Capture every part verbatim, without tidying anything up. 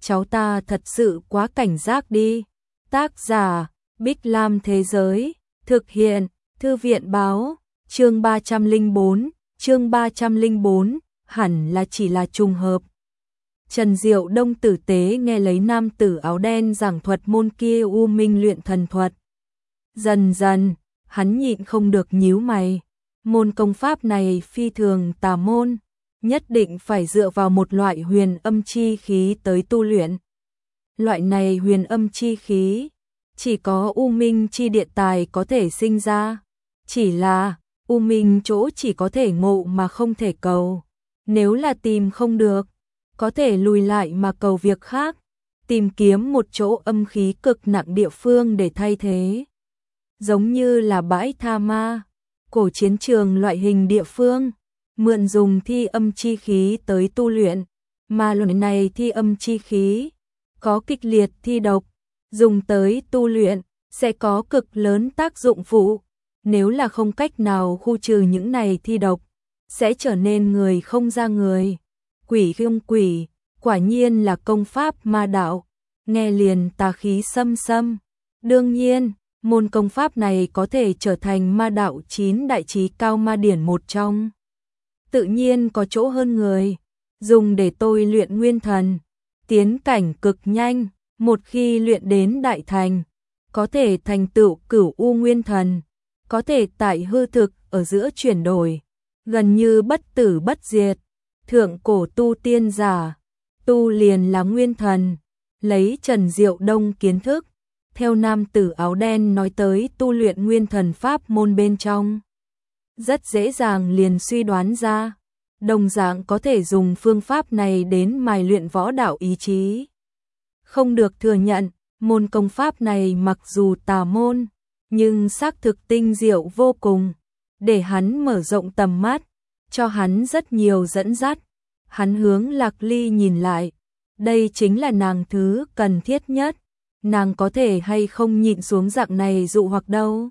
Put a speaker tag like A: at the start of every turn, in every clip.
A: cháu ta thật sự quá cảnh giác đi. Tác giả, Bích Lam Thế Giới, thực hiện, Thư viện Báo, chương ba trăm lẻ bốn, chương ba trăm lẻ bốn, hẳn là chỉ là trùng hợp. Trần Diệu Đông tử tế nghe lấy nam tử áo đen giảng thuật môn kia U Minh luyện thần thuật. Dần dần, hắn nhịn không được nhíu mày. Môn công pháp này phi thường tà môn, nhất định phải dựa vào một loại huyền âm chi khí tới tu luyện. Loại này huyền âm chi khí, chỉ có U Minh chi địa tài có thể sinh ra. Chỉ là, U Minh chỗ chỉ có thể ngộ mà không thể cầu. Nếu là tìm không được, có thể lùi lại mà cầu việc khác, tìm kiếm một chỗ âm khí cực nặng địa phương để thay thế. Giống như là bãi tha ma, cổ chiến trường loại hình địa phương, mượn dùng thi âm chi khí tới tu luyện, mà loại này thi âm chi khí có kịch liệt thi độc, dùng tới tu luyện sẽ có cực lớn tác dụng phụ, nếu là không cách nào khu trừ những này thi độc, sẽ trở nên người không ra người, quỷ không quỷ, quả nhiên là công pháp ma đạo, nghe liền tà khí xâm xâm. Đương nhiên, môn công pháp này có thể trở thành ma đạo chín đại chí cao ma điển một trong. Tự nhiên có chỗ hơn người, dùng để tôi luyện nguyên thần, tiến cảnh cực nhanh, một khi luyện đến đại thành, có thể thành tựu cửu u nguyên thần, có thể tại hư thực ở giữa chuyển đổi, gần như bất tử bất diệt. Thượng cổ tu tiên giả, tu liền là nguyên thần, lấy Trần Diệu Đông kiến thức, theo nam tử áo đen nói tới tu luyện nguyên thần pháp môn bên trong. Rất dễ dàng liền suy đoán ra, đồng dạng có thể dùng phương pháp này đến mài luyện võ đạo ý chí. Không được thừa nhận, môn công pháp này mặc dù tà môn, nhưng xác thực tinh diệu vô cùng, để hắn mở rộng tầm mắt, cho hắn rất nhiều dẫn dắt. Hắn hướng Lạc Ly nhìn lại, đây chính là nàng thứ cần thiết nhất, nàng có thể hay không nhịn xuống dạng này dụ hoặc đâu.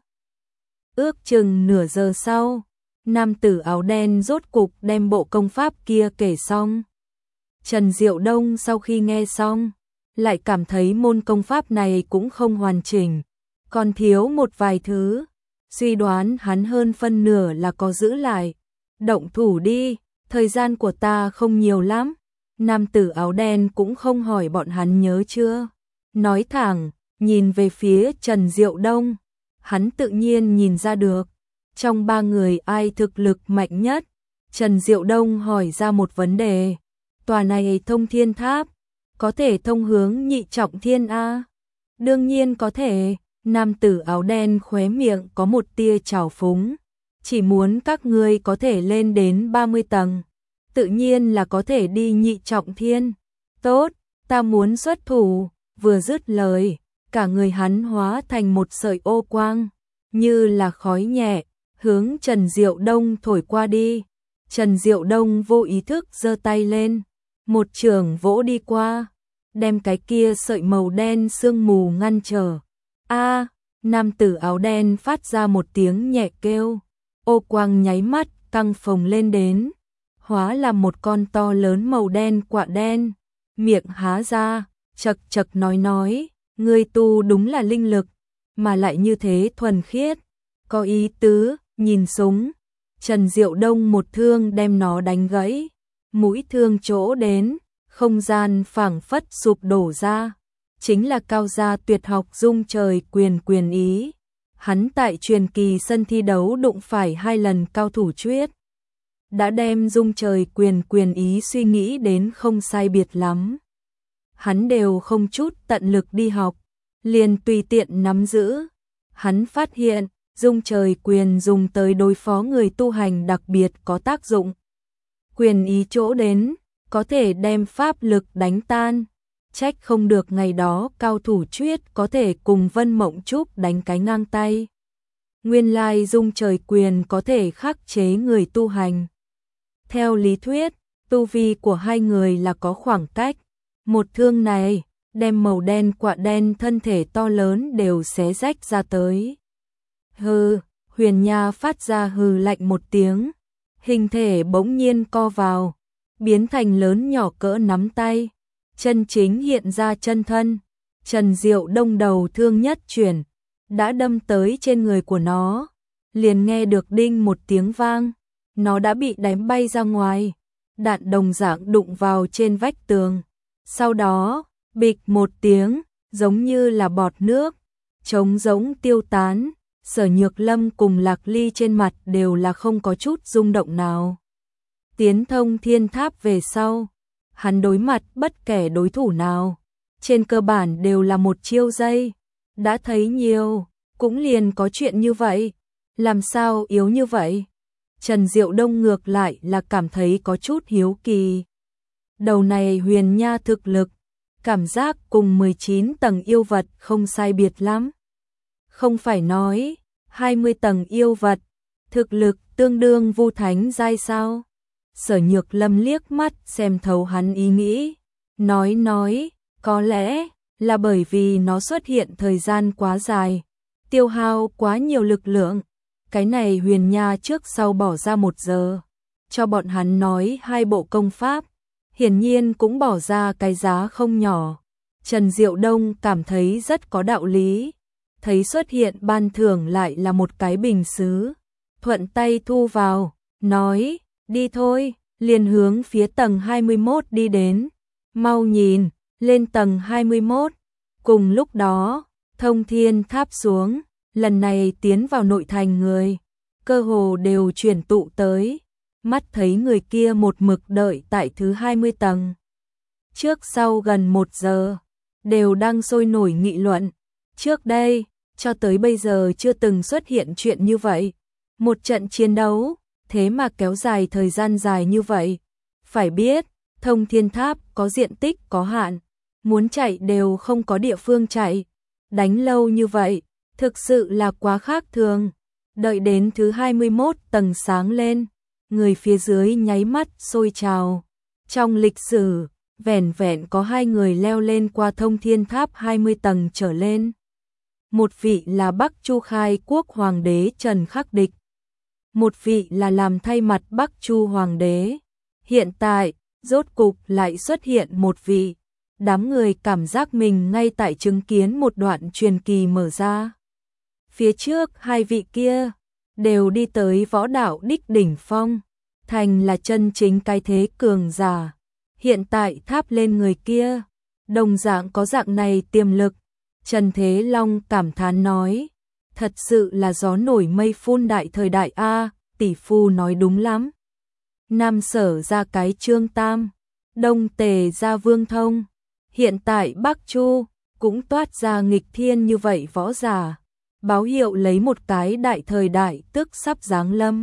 A: Ước chừng nửa giờ sau, nam tử áo đen rốt cục đem bộ công pháp kia kể xong. Trần Diệu Đông sau khi nghe xong, lại cảm thấy môn công pháp này cũng không hoàn chỉnh, còn thiếu một vài thứ, suy đoán hắn hơn phân nửa là có giữ lại. Động thủ đi, thời gian của ta không nhiều lắm. Nam tử áo đen cũng không hỏi bọn hắn nhớ chưa. Nói thẳng, nhìn về phía Trần Diệu Đông, hắn tự nhiên nhìn ra được. Trong ba người ai thực lực mạnh nhất? Trần Diệu Đông hỏi ra một vấn đề. Tòa này thông thiên tháp, có thể thông hướng nhị trọng thiên A? Đương nhiên có thể. Nam tử áo đen khóe miệng có một tia trào phúng. Chỉ muốn các ngươi có thể lên đến ba mươi tầng, tự nhiên là có thể đi nhị trọng thiên. Tốt, ta muốn xuất thủ. Vừa dứt lời, cả người hắn hóa thành một sợi ô quang, như là khói nhẹ, hướng Trần Diệu Đông thổi qua đi. Trần Diệu Đông vô ý thức giơ tay lên, một chưởng vỗ đi qua, đem cái kia sợi màu đen sương mù ngăn trở. A, nam tử áo đen phát ra một tiếng nhẹ kêu, ô quang nháy mắt căng phồng lên đến, hóa làm một con to lớn màu đen quạ đen, miệng há ra, chật chật nói nói, ngươi tu đúng là linh lực, mà lại như thế thuần khiết, có ý tứ. Nhìn súng, Trần Diệu Đông một thương đem nó đánh gãy, mũi thương chỗ đến, không gian phảng phất sụp đổ ra, chính là cao gia tuyệt học dung trời quyền quyền ý. Hắn tại truyền kỳ sân thi đấu đụng phải hai lần cao thủ chuyết, đã đem dung trời quyền quyền ý suy nghĩ đến không sai biệt lắm. Hắn đều không chút tận lực đi học, liền tùy tiện nắm giữ. Hắn phát hiện, dung trời quyền dùng tới đối phó người tu hành đặc biệt có tác dụng. Quyền ý chỗ đến, có thể đem pháp lực đánh tan. Trách không được ngày đó cao thủ chuyết có thể cùng Vân Mộng Trúc đánh cái ngang tay. Nguyên lai dung trời quyền có thể khắc chế người tu hành. Theo lý thuyết, tu vi của hai người là có khoảng cách. Một thương này, đem màu đen quạ đen thân thể to lớn đều xé rách ra tới. Hừ, Huyền Nha phát ra hừ lạnh một tiếng, hình thể bỗng nhiên co vào, biến thành lớn nhỏ cỡ nắm tay. chân chính hiện ra chân thân. Trần Diệu Đông đầu thương nhất chuyển, đã đâm tới trên người của nó, liền nghe được đinh một tiếng vang, nó đã bị đánh bay ra ngoài, đạn đồng dạng đụng vào trên vách tường. Sau đó, bịch một tiếng, giống như là bọt nước, trống rỗng tiêu tán. Sở Nhược Lâm cùng Lạc Ly trên mặt đều là không có chút rung động nào. Tiến thông thiên tháp về sau, hắn đối mặt bất kể đối thủ nào, trên cơ bản đều là một chiêu giây. Đã thấy nhiều, cũng liền có chuyện như vậy, làm sao yếu như vậy? Trần Diệu Đông ngược lại là cảm thấy có chút hiếu kỳ. Đầu này huyền nha thực lực, cảm giác cùng mười chín tầng yêu vật không sai biệt lắm. Không phải nói, hai mươi tầng yêu vật, thực lực tương đương vu thánh giai sao? Sở Nhược Lâm liếc mắt xem thấu hắn ý nghĩ, nói nói, có lẽ là bởi vì nó xuất hiện thời gian quá dài, tiêu hao quá nhiều lực lượng. Cái này huyền nha trước sau bỏ ra một giờ, cho bọn hắn nói hai bộ công pháp, hiển nhiên cũng bỏ ra cái giá không nhỏ. Trần Diệu Đông cảm thấy rất có đạo lý, thấy xuất hiện ban thưởng lại là một cái bình sứ, thuận tay thu vào, nói, đi thôi, liền hướng phía tầng hai mươi mốt đi đến, mau nhìn, lên tầng hai mươi mốt. Cùng lúc đó, thông thiên tháp xuống, lần này tiến vào nội thành người, cơ hồ đều chuyển tụ tới, mắt thấy người kia một mực đợi tại thứ hai mươi tầng. Trước sau gần một giờ, đều đang sôi nổi nghị luận, trước đây, cho tới bây giờ chưa từng xuất hiện chuyện như vậy. Một trận chiến đấu, thế mà kéo dài thời gian dài như vậy. Phải biết, thông thiên tháp có diện tích có hạn, muốn chạy đều không có địa phương chạy. Đánh lâu như vậy, thực sự là quá khác thường. Đợi đến thứ hai mươi mốt tầng sáng lên, người phía dưới nháy mắt sôi trào. Trong lịch sử, vẻn vẹn có hai người leo lên qua thông thiên tháp hai mươi tầng trở lên. Một vị là Bắc Chu khai quốc hoàng đế Trần Khắc Địch. Một vị là làm thay mặt Bắc Chu hoàng đế. Hiện tại, rốt cục lại xuất hiện một vị. Đám người cảm giác mình ngay tại chứng kiến một đoạn truyền kỳ mở ra. Phía trước hai vị kia, đều đi tới võ đạo đích đỉnh phong. Thành là chân chính cái thế cường giả. Hiện tại tháp lên người kia, đồng dạng có dạng này tiềm lực. Trần Thế Long cảm thán nói, thật sự là gió nổi mây phun đại thời đại A, tỷ phu nói đúng lắm. Nam Sở ra cái Trương Tam, Đông Tề ra Vương Thông, hiện tại Bắc Chu cũng toát ra nghịch thiên như vậy võ giả, báo hiệu lấy một cái đại thời đại tức sắp giáng lâm.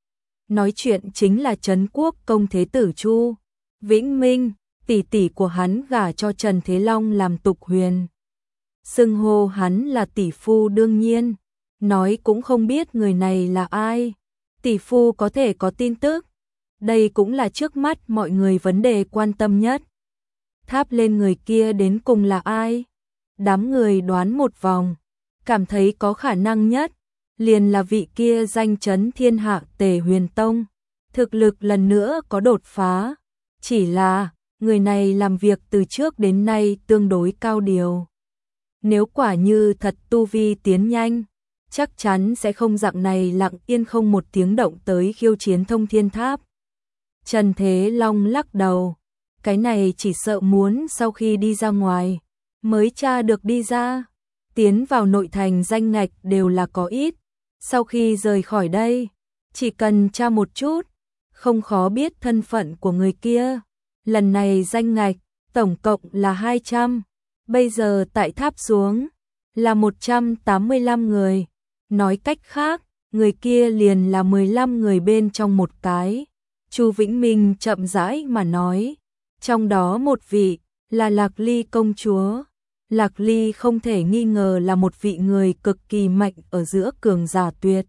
A: Nói chuyện chính là Trấn Quốc công thế tử Chu Vĩnh Minh, tỷ tỷ của hắn gả cho Trần Thế Long làm tục huyền. Xưng hô hắn là tỷ phu đương nhiên, nói cũng không biết người này là ai. Tỷ phu có thể có tin tức, đây cũng là trước mắt mọi người vấn đề quan tâm nhất. Tháp lên người kia đến cùng là ai? Đám người đoán một vòng, cảm thấy có khả năng nhất, liền là vị kia danh chấn thiên hạ Tề Huyền Tông. Thực lực lần nữa có đột phá, chỉ là người này làm việc từ trước đến nay tương đối cao điều. Nếu quả như thật tu vi tiến nhanh, chắc chắn sẽ không dạng này lặng yên không một tiếng động tới khiêu chiến thông thiên tháp. Trần Thế Long lắc đầu, cái này chỉ sợ muốn sau khi đi ra ngoài, mới tra được đi ra. Tiến vào nội thành danh ngạch đều là có ít, sau khi rời khỏi đây, chỉ cần tra một chút, không khó biết thân phận của người kia. Lần này danh ngạch, tổng cộng là hai trăm. Bây giờ tại tháp xuống là một trăm tám mươi lăm người, nói cách khác, người kia liền là mười lăm người bên trong một cái. Chu Vĩnh Minh chậm rãi mà nói, trong đó một vị là Lạc Ly công chúa. Lạc Ly không thể nghi ngờ là một vị người cực kỳ mạnh ở giữa cường giả tuyệt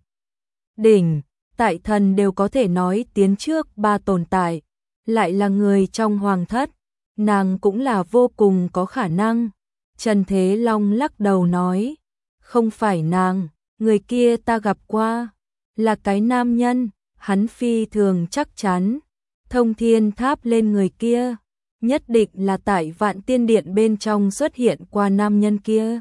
A: đỉnh, tại thần đều có thể nói tiến trước ba tồn tại, lại là người trong hoàng thất. Nàng cũng là vô cùng có khả năng. Trần Thế Long lắc đầu nói, không phải nàng, người kia ta gặp qua, là cái nam nhân, hắn phi thường chắc chắn. Thông thiên tháp lên người kia, nhất định là tại Vạn Tiên Điện bên trong xuất hiện qua nam nhân kia.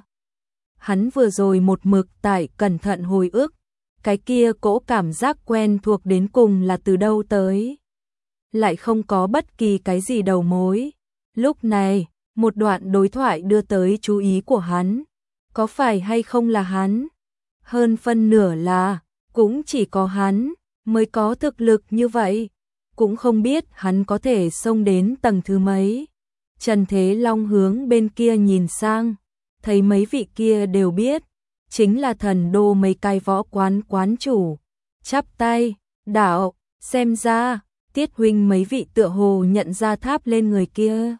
A: Hắn vừa rồi một mực tại cẩn thận hồi ức, cái kia cỗ cảm giác quen thuộc đến cùng là từ đâu tới. Lại không có bất kỳ cái gì đầu mối. Lúc này, một đoạn đối thoại đưa tới chú ý của hắn. Có phải hay không là hắn? Hơn phân nửa là, cũng chỉ có hắn mới có thực lực như vậy. Cũng không biết hắn có thể xông đến tầng thứ mấy. Trần Thế Long hướng bên kia nhìn sang, thấy mấy vị kia đều biết, chính là thần đô mấy cái võ quán quán chủ. Chắp tay, đạo, xem ra, Tiết huynh mấy vị tựa hồ nhận ra tháp lên người kia.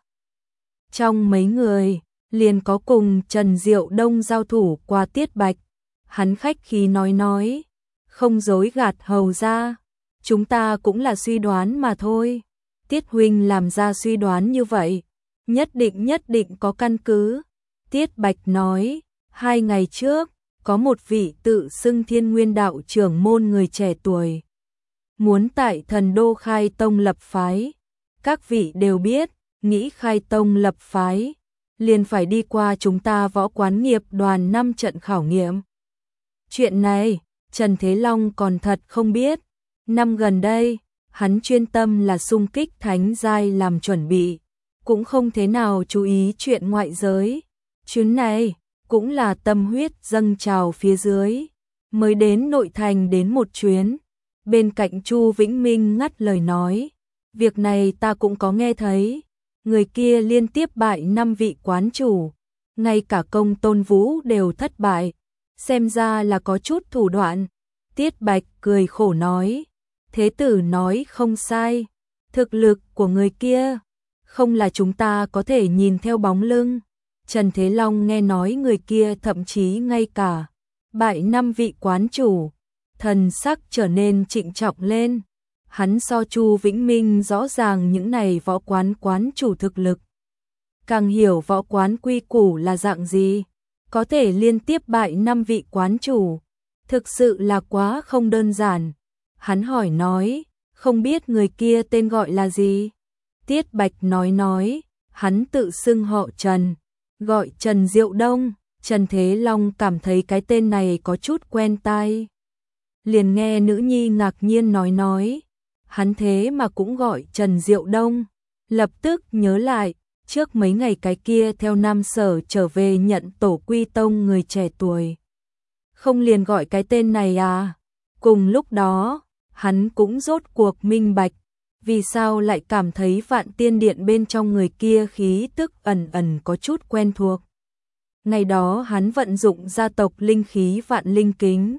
A: Trong mấy người, liền có cùng Trần Diệu Đông giao thủ qua Tiết Bạch. Hắn khách khí nói nói, không dối gạt hầu ra, chúng ta cũng là suy đoán mà thôi. Tiết huynh làm ra suy đoán như vậy, nhất định nhất định có căn cứ. Tiết Bạch nói, hai ngày trước, có một vị tự xưng Thiên Nguyên đạo trưởng môn người trẻ tuổi, muốn tại thần đô khai tông lập phái. Các vị đều biết, nghĩ khai tông lập phái, liền phải đi qua chúng ta võ quán nghiệp đoàn năm trận khảo nghiệm. Chuyện này, Trần Thế Long còn thật không biết. Năm gần đây, hắn chuyên tâm là xung kích thánh giai làm chuẩn bị, cũng không thế nào chú ý chuyện ngoại giới. Chuyến này, cũng là tâm huyết dâng trào phía dưới, mới đến nội thành đến một chuyến. Bên cạnh Chu Vĩnh Minh ngắt lời nói, việc này ta cũng có nghe thấy, người kia liên tiếp bại năm vị quán chủ, ngay cả Công Tôn Vũ đều thất bại, xem ra là có chút thủ đoạn. Tiết Bạch cười khổ nói, thế tử nói không sai, thực lực của người kia, không là chúng ta có thể nhìn theo bóng lưng. Trần Thế Long nghe nói người kia thậm chí ngay cả bại năm vị quán chủ, thần sắc trở nên trịnh trọng lên. Hắn so Chu Vĩnh Minh rõ ràng những này võ quán quán chủ thực lực, càng hiểu võ quán quy củ là dạng gì, có thể liên tiếp bại năm vị quán chủ, thực sự là quá không đơn giản. Hắn hỏi nói, không biết người kia tên gọi là gì? Tiết Bạch nói nói, hắn tự xưng họ Trần, gọi Trần Diệu Đông. Trần Thế Long cảm thấy cái tên này có chút quen tai. Liền nghe nữ nhi ngạc nhiên nói nói, hắn thế mà cũng gọi Trần Diệu Đông. Lập tức nhớ lại, trước mấy ngày cái kia theo Nam Sở trở về nhận tổ quy tông người trẻ tuổi, không liền gọi cái tên này à? Cùng lúc đó, hắn cũng rốt cuộc minh bạch, vì sao lại cảm thấy Vạn Tiên Điện bên trong người kia khí tức ẩn ẩn có chút quen thuộc. Ngày đó hắn vận dụng gia tộc linh khí Vạn Linh Kính,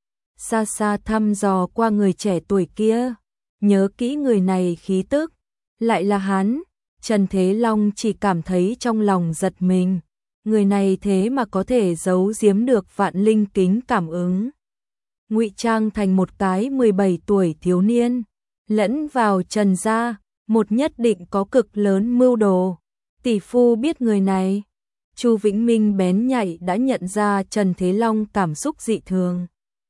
A: xa xa thăm dò qua người trẻ tuổi kia, nhớ kỹ người này khí tức, lại là hắn. Trần Thế Long chỉ cảm thấy trong lòng giật mình, người này thế mà có thể giấu giếm được Vạn Linh Kính cảm ứng, ngụy trang thành một cái mười bảy tuổi thiếu niên, lẫn vào Trần gia, một nhất định có cực lớn mưu đồ. Tỷ phu biết người này. Chu Vĩnh Minh bén nhạy đã nhận ra Trần Thế Long cảm xúc dị thường,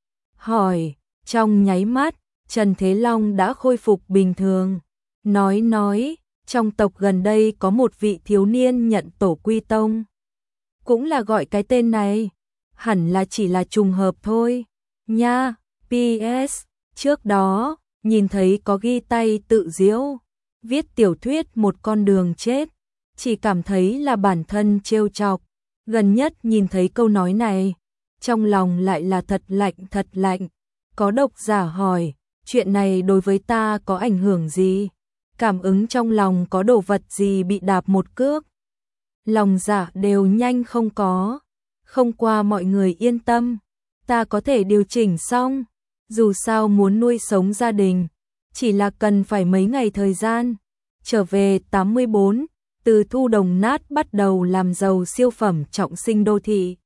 A: hỏi. Trong nháy mắt, Trần Thế Long đã khôi phục bình thường, nói nói, trong tộc gần đây có một vị thiếu niên nhận tổ quy tông, cũng là gọi cái tên này, hẳn là chỉ là trùng hợp thôi nha. pê ét, trước đó, nhìn thấy có ghi tay tự diễu, viết tiểu thuyết một con đường chết, chỉ cảm thấy là bản thân trêu chọc, gần nhất nhìn thấy câu nói này, trong lòng lại là thật lạnh thật lạnh. Có độc giả hỏi, chuyện này đối với ta có ảnh hưởng gì? Cảm ứng trong lòng có đồ vật gì bị đạp một cước? Lòng dạ đều nhanh không có, không qua mọi người yên tâm, ta có thể điều chỉnh xong, dù sao muốn nuôi sống gia đình, chỉ là cần phải mấy ngày thời gian. Trở về tám mươi bốn, từ thu đồng nát bắt đầu làm giàu siêu phẩm trọng sinh đô thị.